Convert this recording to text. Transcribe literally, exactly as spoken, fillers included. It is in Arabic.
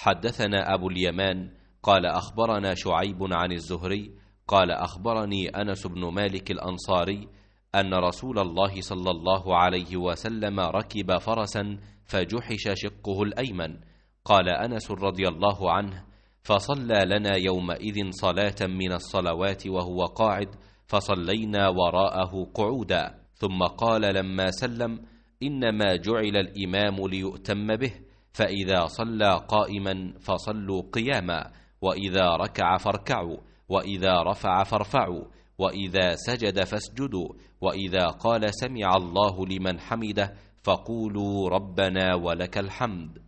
حدثنا أبو اليمان قال أخبرنا شعيب عن الزهري قال أخبرني أنس بن مالك الأنصاري أن رسول الله صلى الله عليه وسلم ركب فرسا فجحش شقه الأيمن. قال أنس رضي الله عنه: فصلى لنا يومئذ صلاة من الصلوات وهو قاعد، فصلينا وراءه قعودا، ثم قال لما سلم: إنما جعل الإمام ليؤتم به، فإذا صلى قائما فصلوا قياما، وإذا ركع فاركعوا، وإذا رفع فارفعوا، وإذا سجد فاسجدوا، وإذا قال سمع الله لمن حمده فقولوا ربنا ولك الحمد.